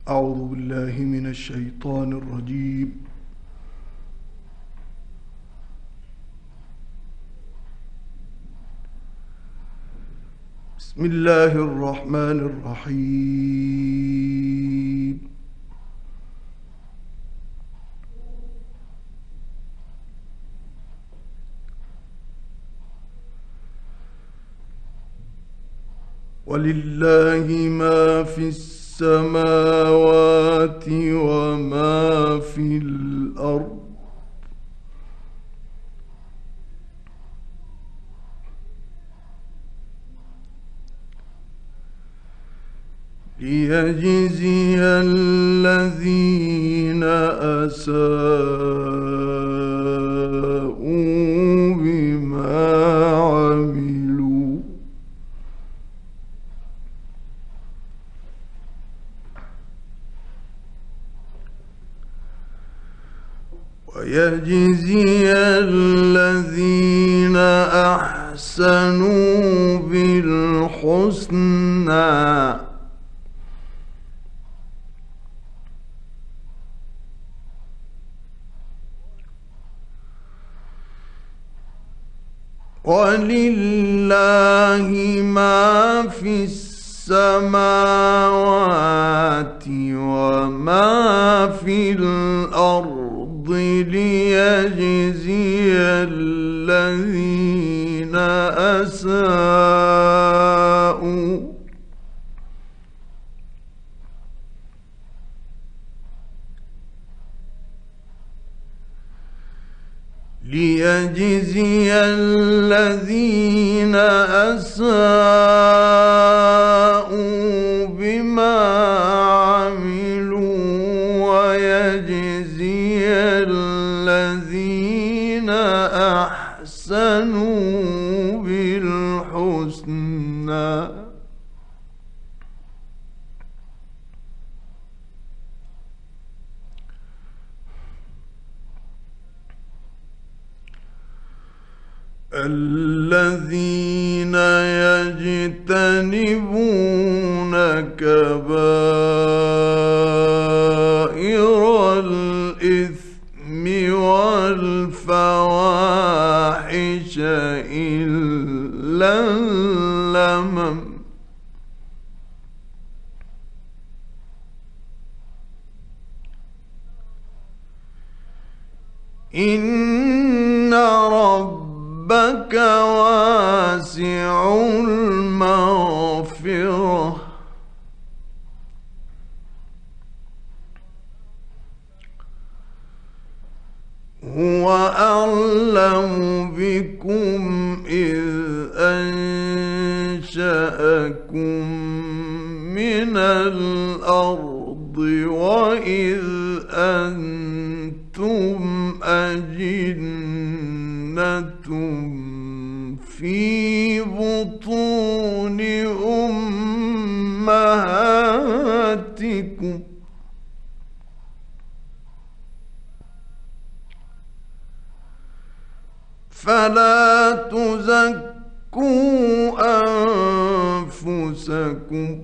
أعوذ بالله من الشيطان الرجيم. بسم الله الرحمن الرحيم. ولله ما في السماوات وما في الأرض ليجزي الذين أساءوا بما عملوا ويجزي الذين أحسنوا بالحسنى ولله ما في السماوات وما في الأرض ليجزي الذين أساءوا بما عملوا ويجزي الذين أحسنوا بالحسنى الذين يجتنبون كبائر الإثم والفواحش إلا اللمم إن ربك واسع المغفرة هو أعلم بكم إذ أنشأكم من الأرض وإذ أنتم أجنة في بطون أمهاتكم فلا تزكوا أنفسكم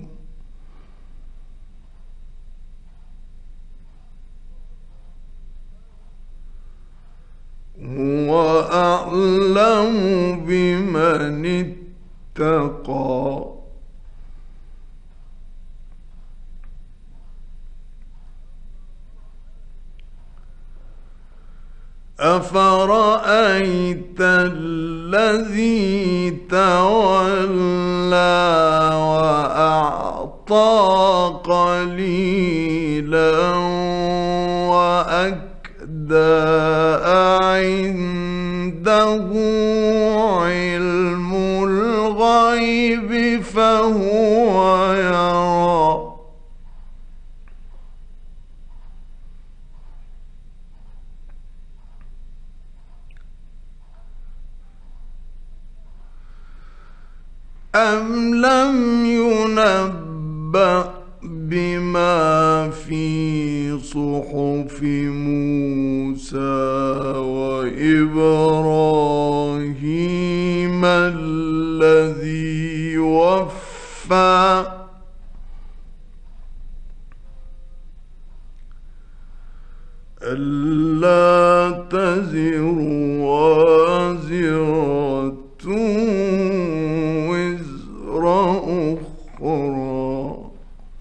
هو أعلم بمن اتقى أفرأيت الذي تولى وأعطى قليلا وأكدى عنده علم الغيب فهو يرى أم لم ينبأ بما في صحف موسى وإبراهيم الذي وفى ألا تزر وازرة وزر أخرى.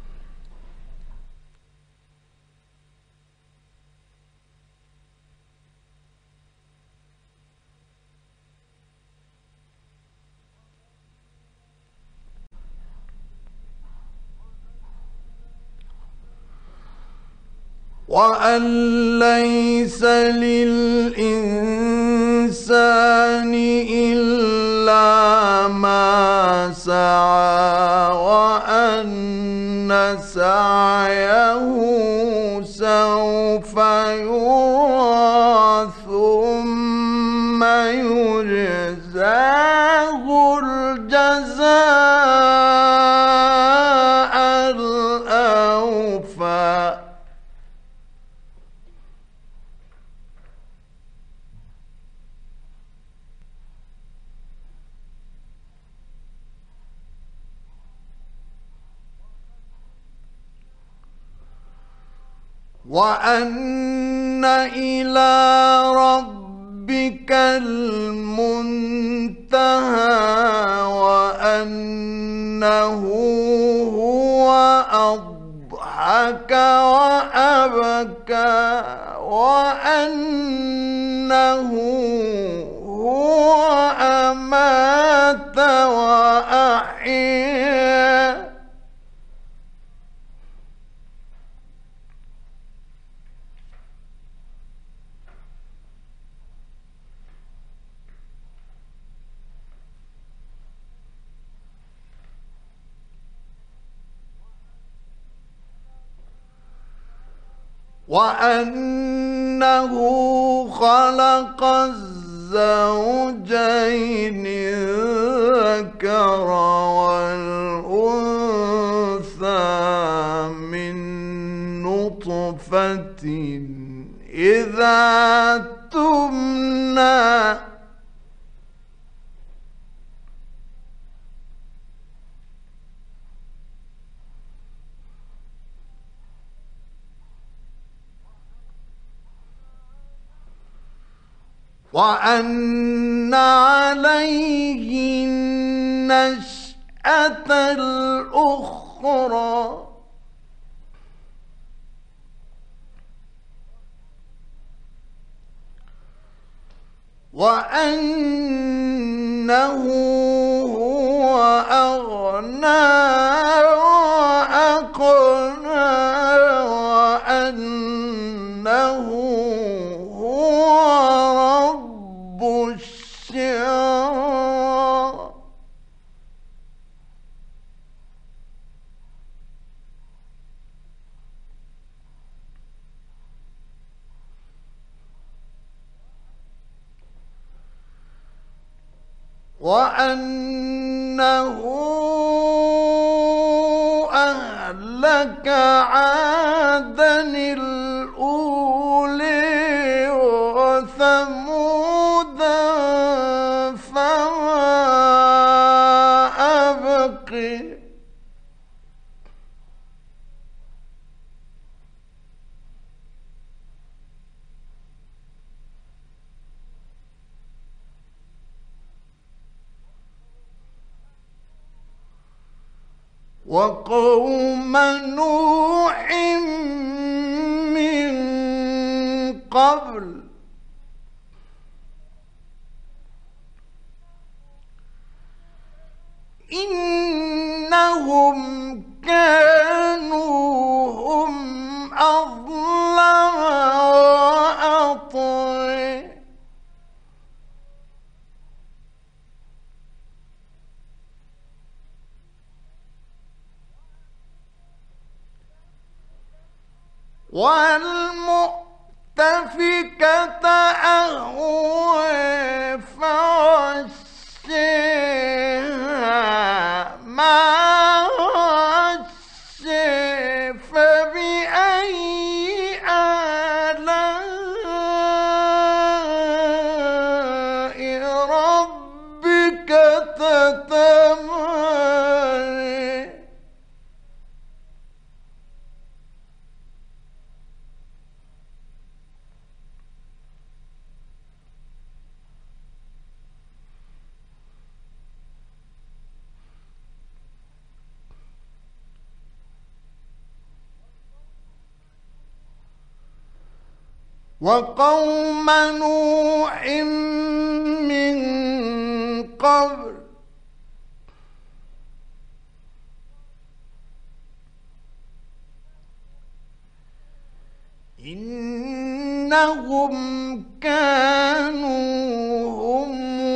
وأن ليس للإنسان إلا ما سعى وأن سعيه سوف يرى ثم يجزاه الجزاء الأوفى. وأن إلى ربك المنتهى وأنه هو أضحك وأبكى وأنه هو أمات وأحيا. وأنه خلق الزوجين الذكر والأنثى من نطفة إذا تمنى وأن عليه النشأة الأخرى وأنه هو أغنى وأقنى وأنه هو رب الشعرى. وأنه أهلك عادا الأولي وثمودا فما أبقي. وقوم نوح من قبل إنهم كانوا هم أظلم وأطغى. والمؤتفكة أهوى فغشاها ما غشى فبأي آلاء ربك تتمارى. وقوم نوح من قبل إنهم كانوا هم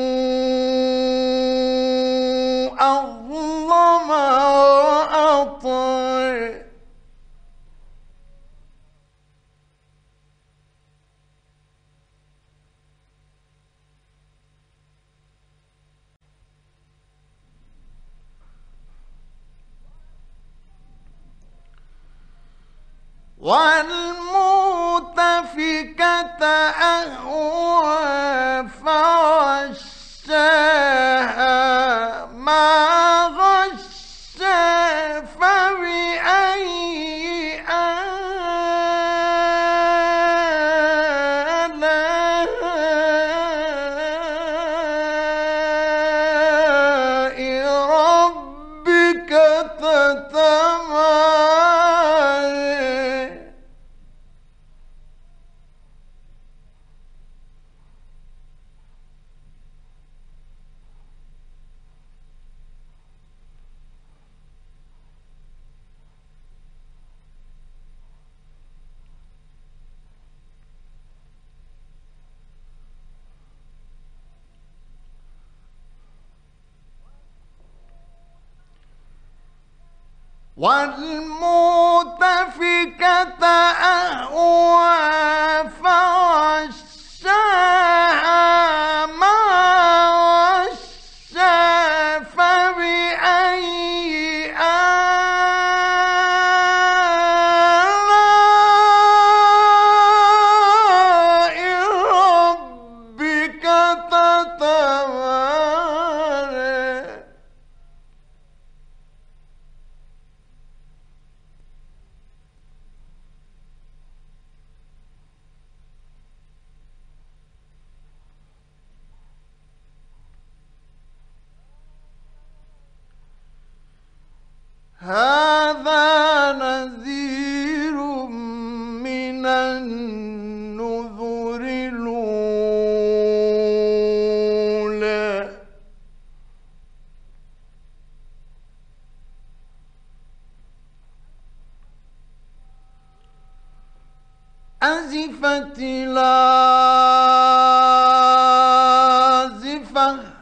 أظلم وأطغى والمؤتفكة أهوى فغشاها ما غشا فبأي آلاء ربك تتمارى والمؤتفكة أهوى فغشاها ما غشا فبأي آلاء ربك تتمارى هذا نذير من النذر الأولى أزفت الآزفة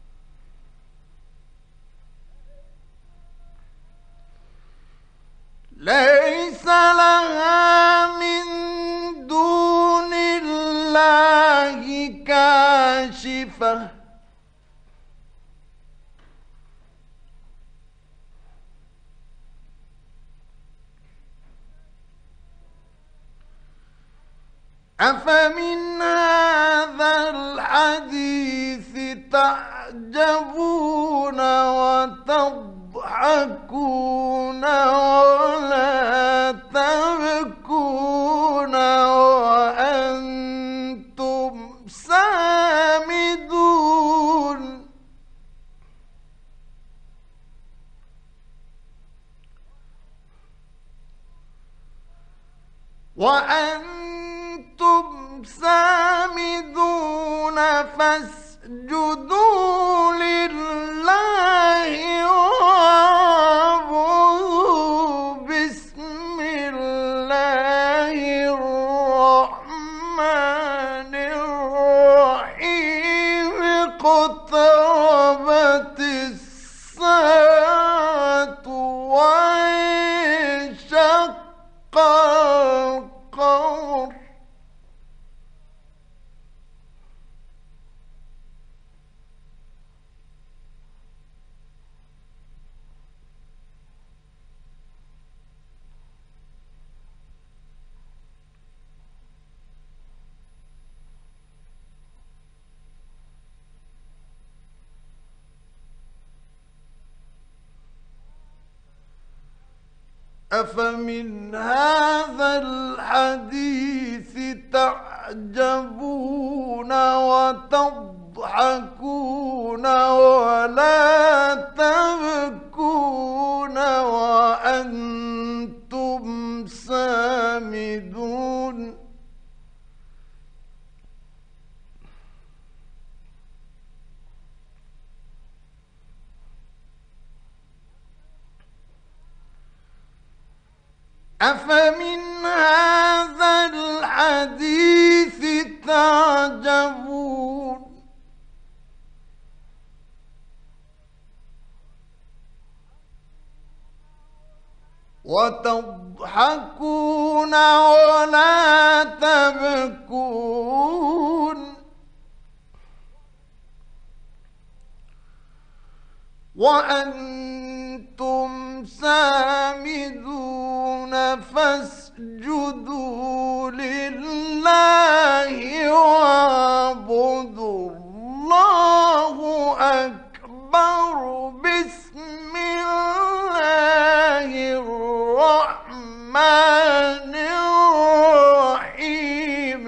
ليس لها من دون الله كاشفة أفمن هذا الحديث تعجبون وتضحكون ولا تبكون وأنتم سامدون فاسجدوا لله واعبدوا بسم الله الرحمن الرحيم اقتربت الساعة وانشق القمر أفمن هذا الحديث تعجبون وتضحكون ولا تبكون وأنتم سامدون أفمن هذا الحديث تعجبون وتضحكون ولا تبكون وأنتم سامدون فاسجدوا لله واعبدوا الله أكبر بسم الله الرحمن الرحيم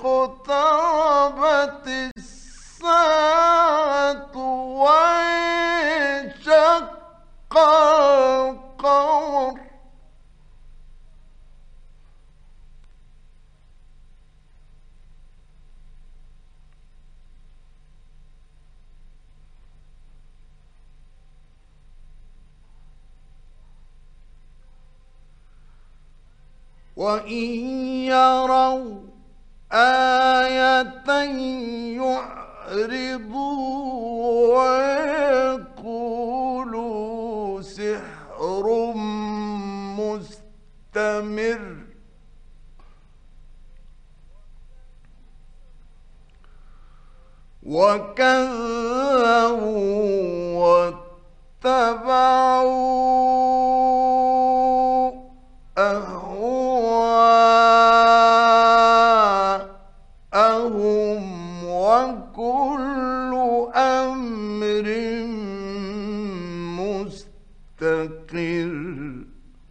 اقتربت الساعة وانشق القمر وإن يروا آية يعرضوا ويقولوا سحر مستمر وكذبوا واتبعوا أهواءهم وكل أمر مستقر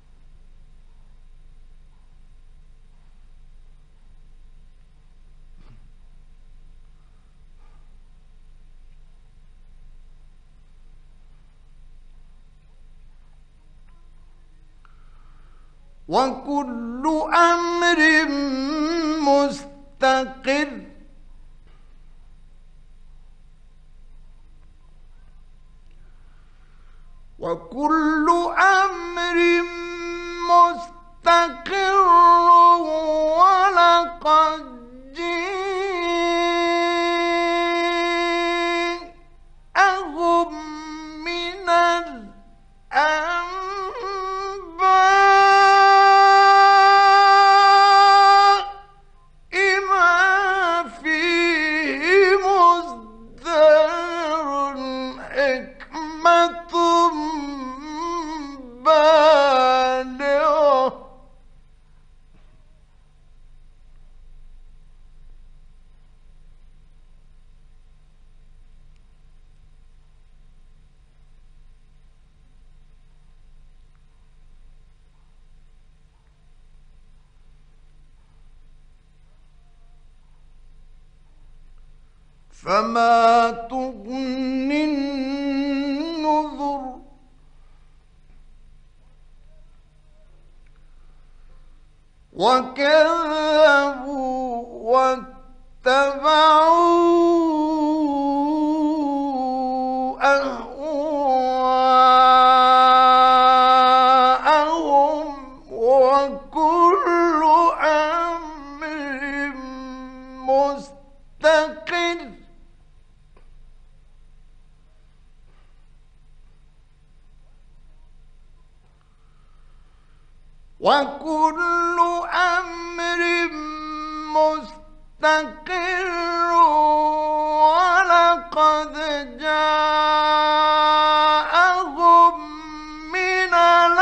وكل أمر مستقر وكل أمر مستقر ولقد جاءهم من الأنباء ما فيه مزدهر حكمة بالغة فما تغني النذر وكذبوا واتبعوا أهواءهم وكل أمر مستقر وكل أمر مستقر ولقد جاءهم من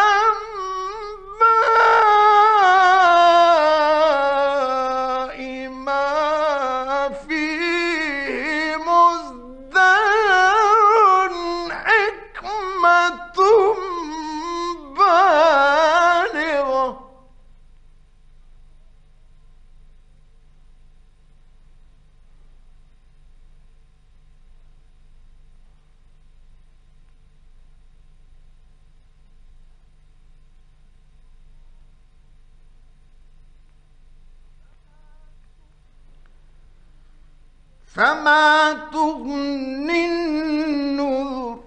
الأنباء ما فيه مزدهر حكمة بالغة فما تغني النذر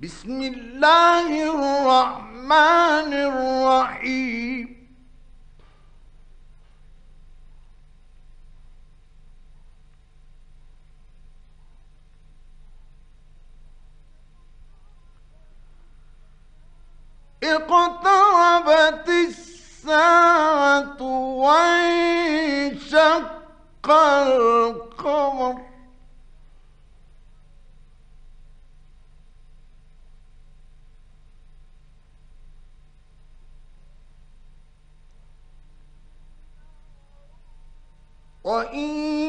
بسم الله الرحمن الرحيم اقتربت الساعة وانشق القمر وإن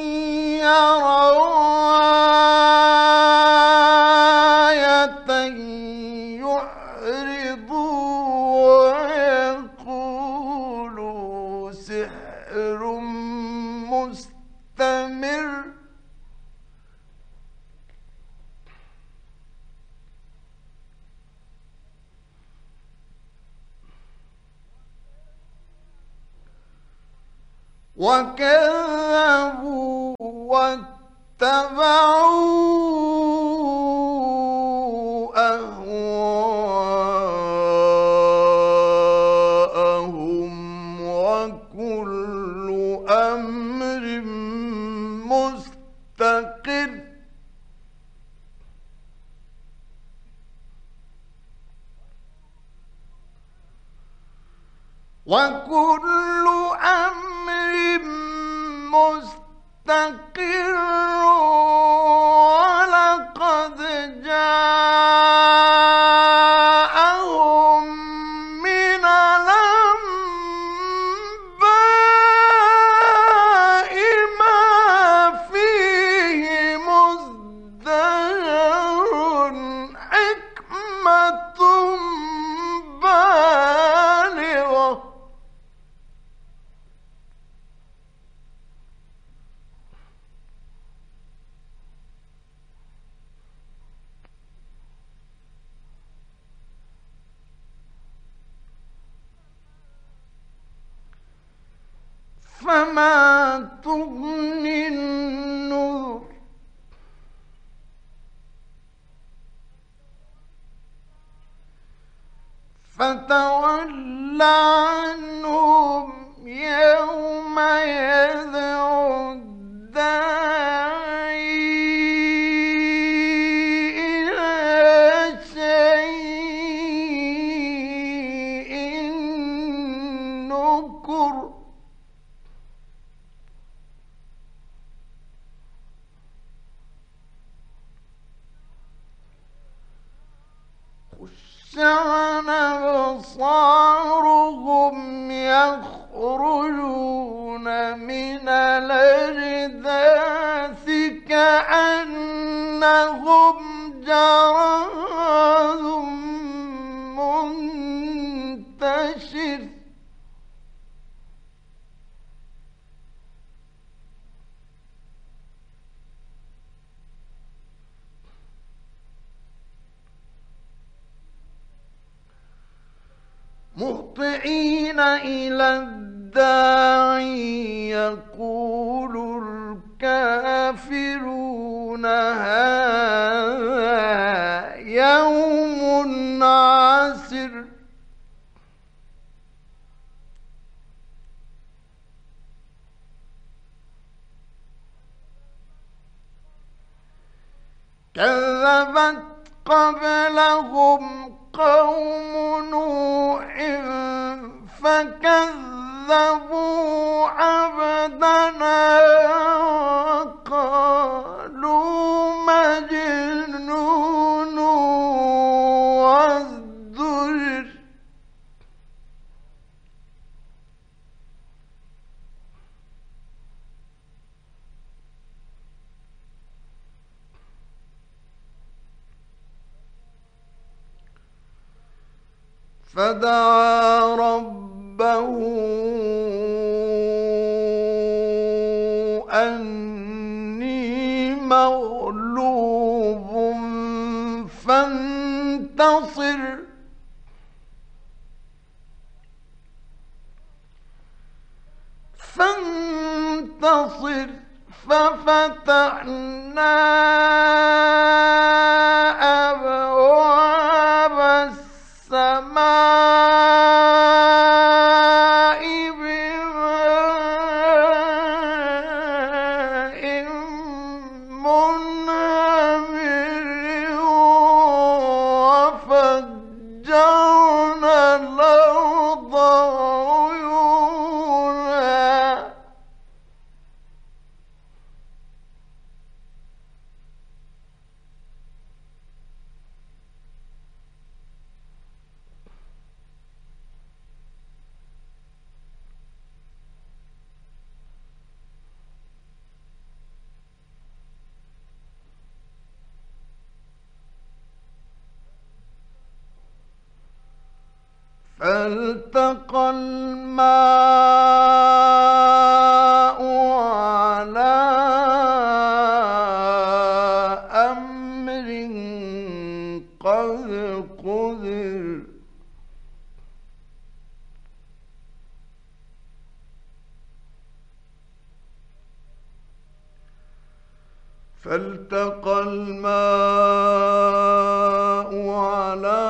يروا آية يعرضوا ويقولوا سحر مستمر وكذبوا واتبعوا أهواءهم وكل أمر مستقر وكل أمر مستقر ولقد جاءهم من الأنباء ما فيه مزدجر حكمة بالغة فما تغني النذر فتول عنهم يوم يدعو الداعي إلى شيء نكر عن أبصارهم يخرجون من الأجداث كأنهم جراد منتشر مهطعين إلى الداعي يقول الكافرون هذا يوم عسر كذبت قبلهم قوم نوح فكذبوا عبدنا وقالوا مجنون وازدجر فدعا ربه أني مغلوب فانتصر ففتحنا أبواب فالتقى الماء على أمر قد قدر فالتقى الماء على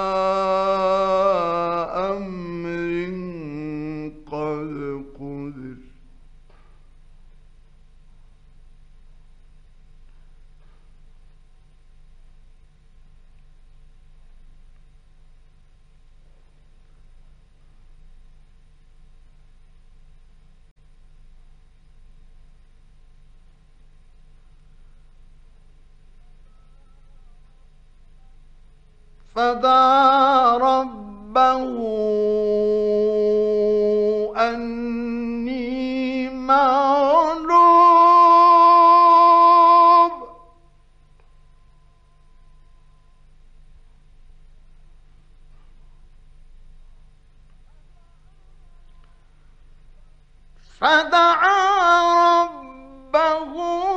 أمر قد قدر فدعا ربه أني مغلوب فدعا ربه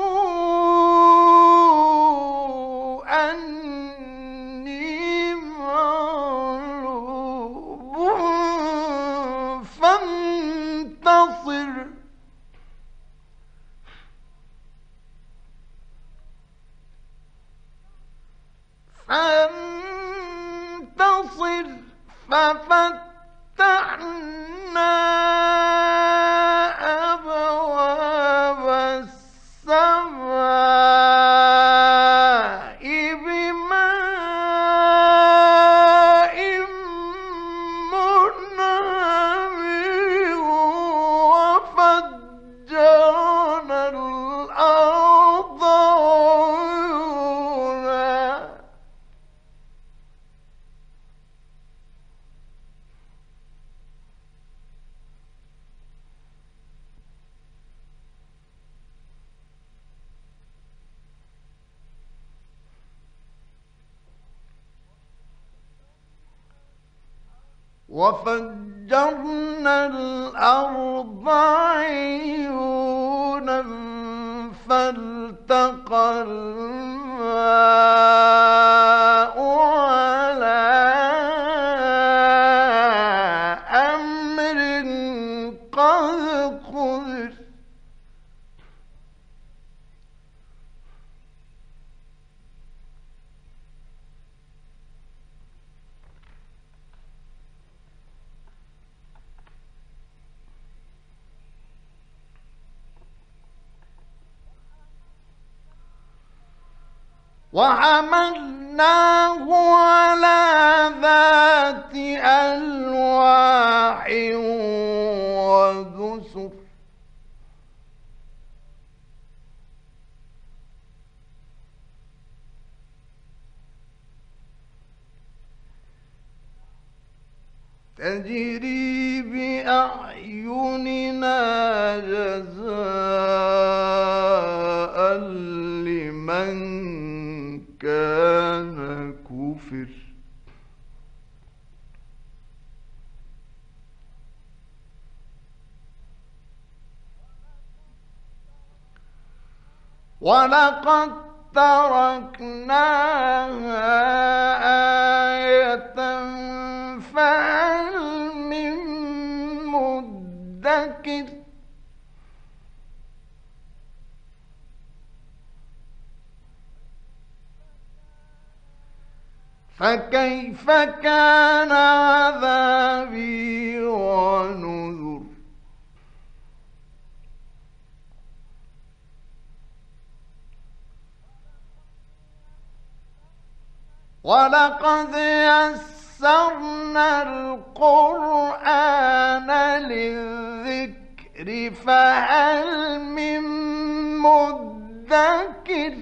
أني مغلوب فانتصر ففتحنا أبواب السماء بماء منهمر وفجرنا الأرض عيونا وفجرنا الأرض عيونا فالتقى الماء على أمر قد قدر وحملناه على ذات ألواح ودسر تجري بأعيننا جزاء لمن كان كفر ولقد تركناها آية فهل من مدكر فكيف كان عذابي ونذر ولقد يسرنا القرآن للذكر فهل من مدكر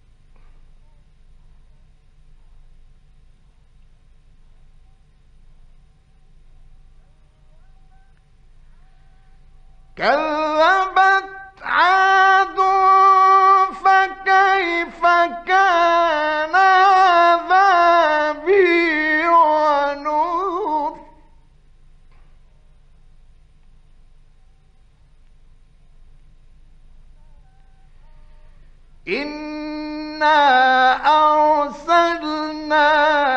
كذبت عاد فكيف كان عذابي ونذر إنا أرسلنا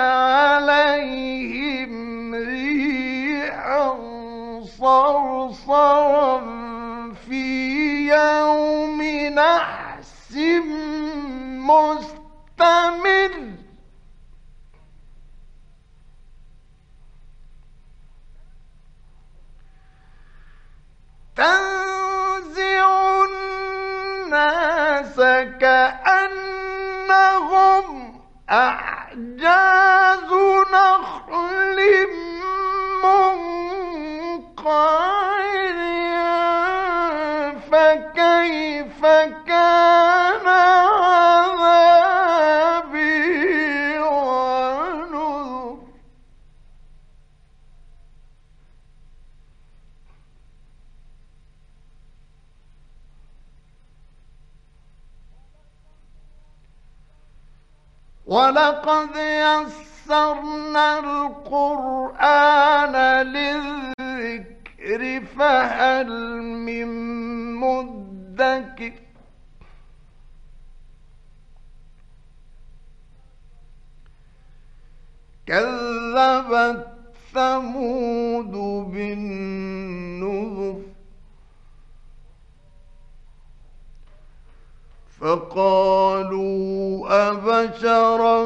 عليهم ريحا صرصرا في يوم نحس مستمر تنزع الناس كأنهم أعجاز نخل منقعر فكيف كان عذابي ونذر ولقد يسرنا القرآن للذكر فهل من مدكر كذبت ثمود بالنذر فقالوا أبشرا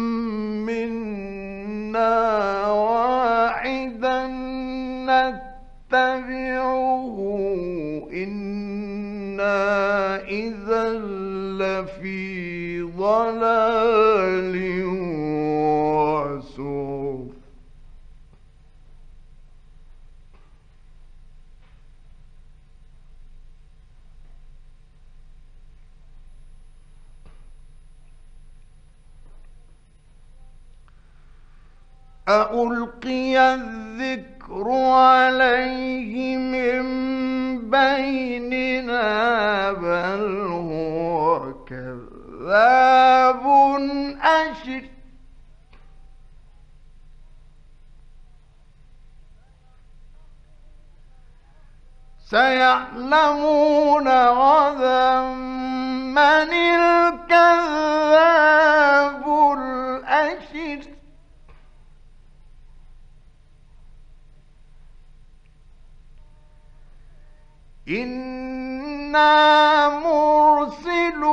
منا واحدا نتبعه إنا إذا لفي ضلال وسعر أألقي الذكر عليه من بيننا بل هو كذاب أشر سيعلمون غدا من الكذاب الأشر إنا مرسل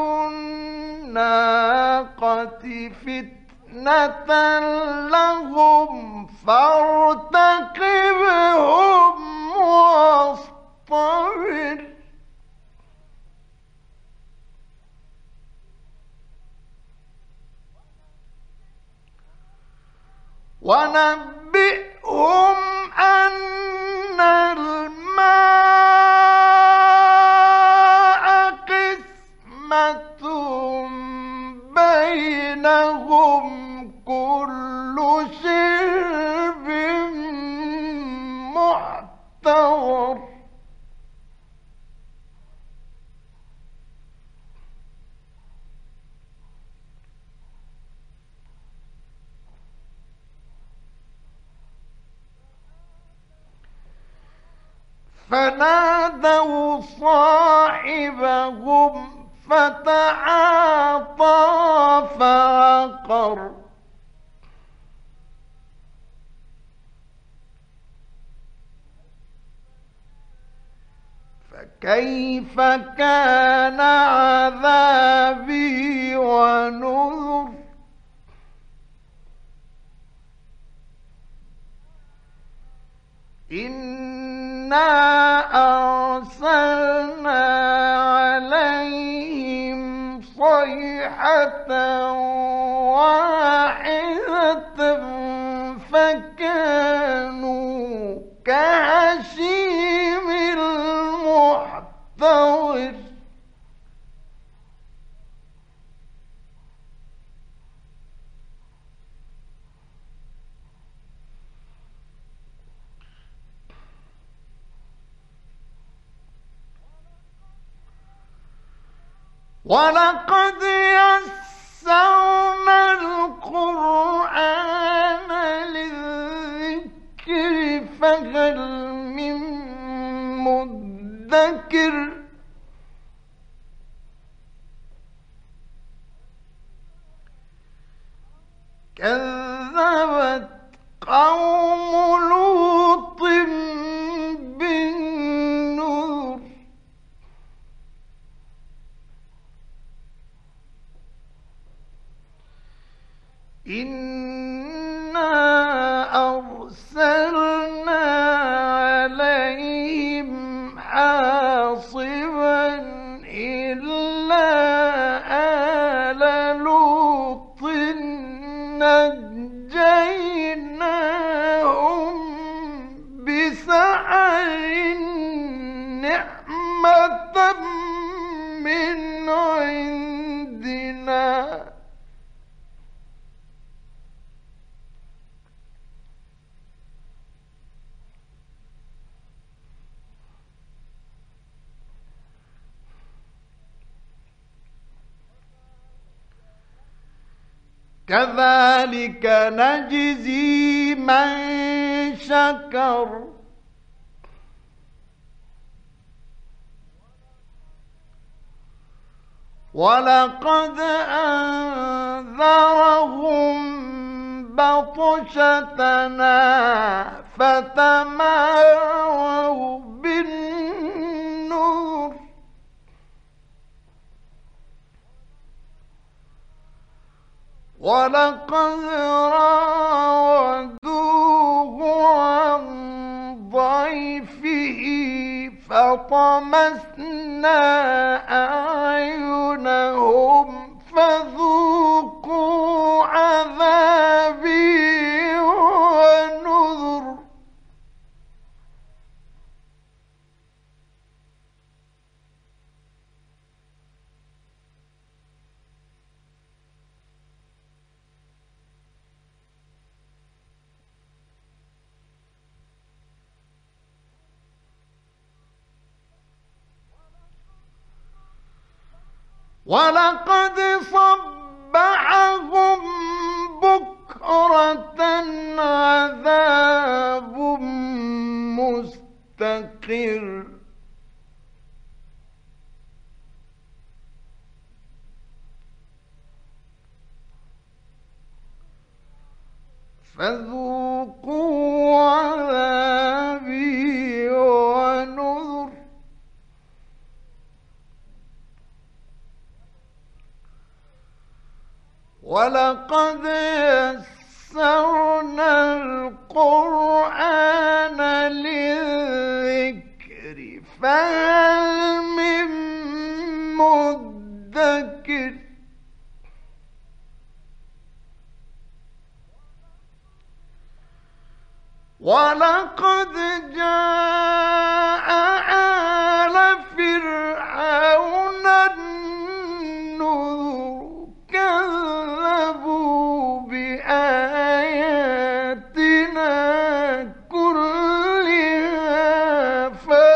الناقة فتنة لهم فارتقبهم واصطبر ونبئهم أن الماء قسمة بينهم كل شرب محتضر فنادوا صاحبهم فتعاطى فعقر فكيف كان عذابي ونذر إنا أرسلنا عليهم صيحة واحدة فكانوا كهشيم المحتضر ولقد يسرنا القرآن للذكر فهل من مدكر كذبت قوم لوط بالنذر إنا أرسلنا عليهم حاصبا إلا آل لوط نجيناهم بسحر نعمة من عندنا كذلك نجزي من شكر ولقد أنذرهم بطشتنا فتماروا بالنذر ولقد راودوه عن ضيفه فطمسنا أعينهم فذوقوا عذابي ونذر ولقد صبحهم بكرة عذاب مستقر فذوقوا عذابي ونذر ولقد يسرنا القرآن للذكر فهل من مدكر ولقد جاء آل فرعون النذر كذبوا بآياتنا كلها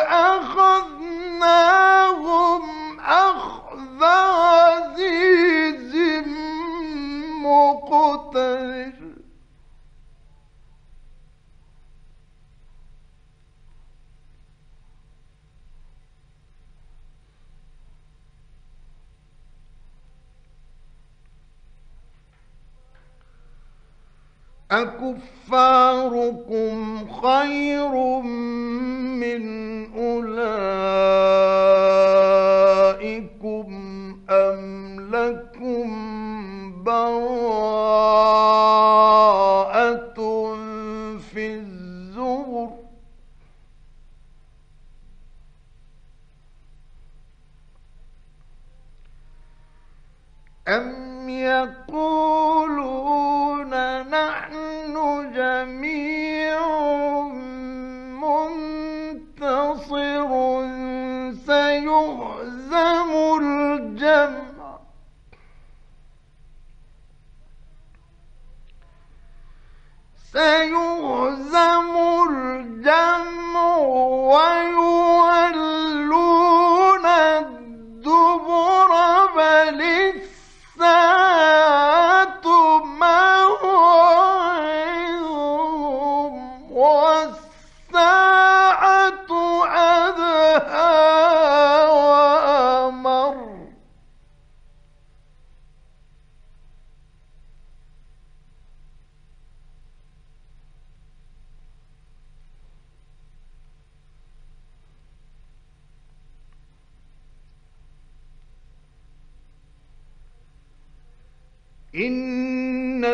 فأخذناهم أخذ عزيز مقتدر أكفاركم خير من أولئكم أم لكم براءة في الزبر أم يقولون نحن جميع منتصر سيهزم الجمع ويولون الدبر بل الساعة موعظهم والساعة أدهى وأمر إن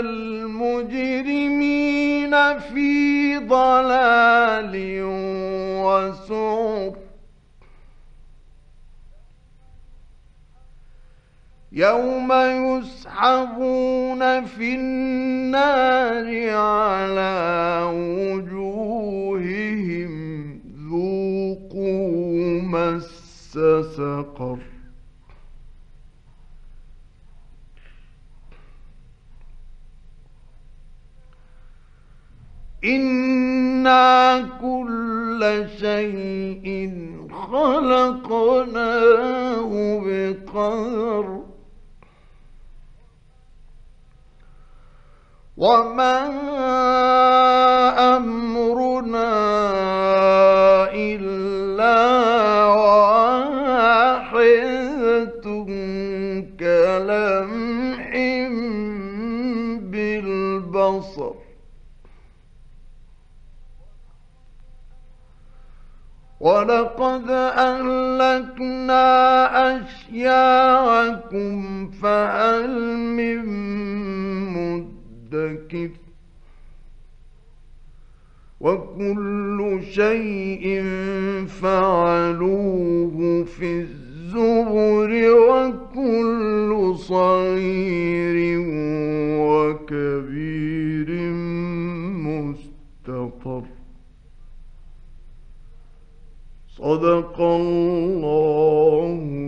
المجرمين في ضلال وسعر يوم يسحبون في النار على وجوههم ذوقوا مس سقر إنا كل شيء خلقناه بقدر وما أمرنا إلا واحدة كلمح بالبصر ولقد أهلكنا أشياعكم فهل من مدكر وكل شيء فعلوه في الزبر وكل صغير وكبير مستطر صدق الله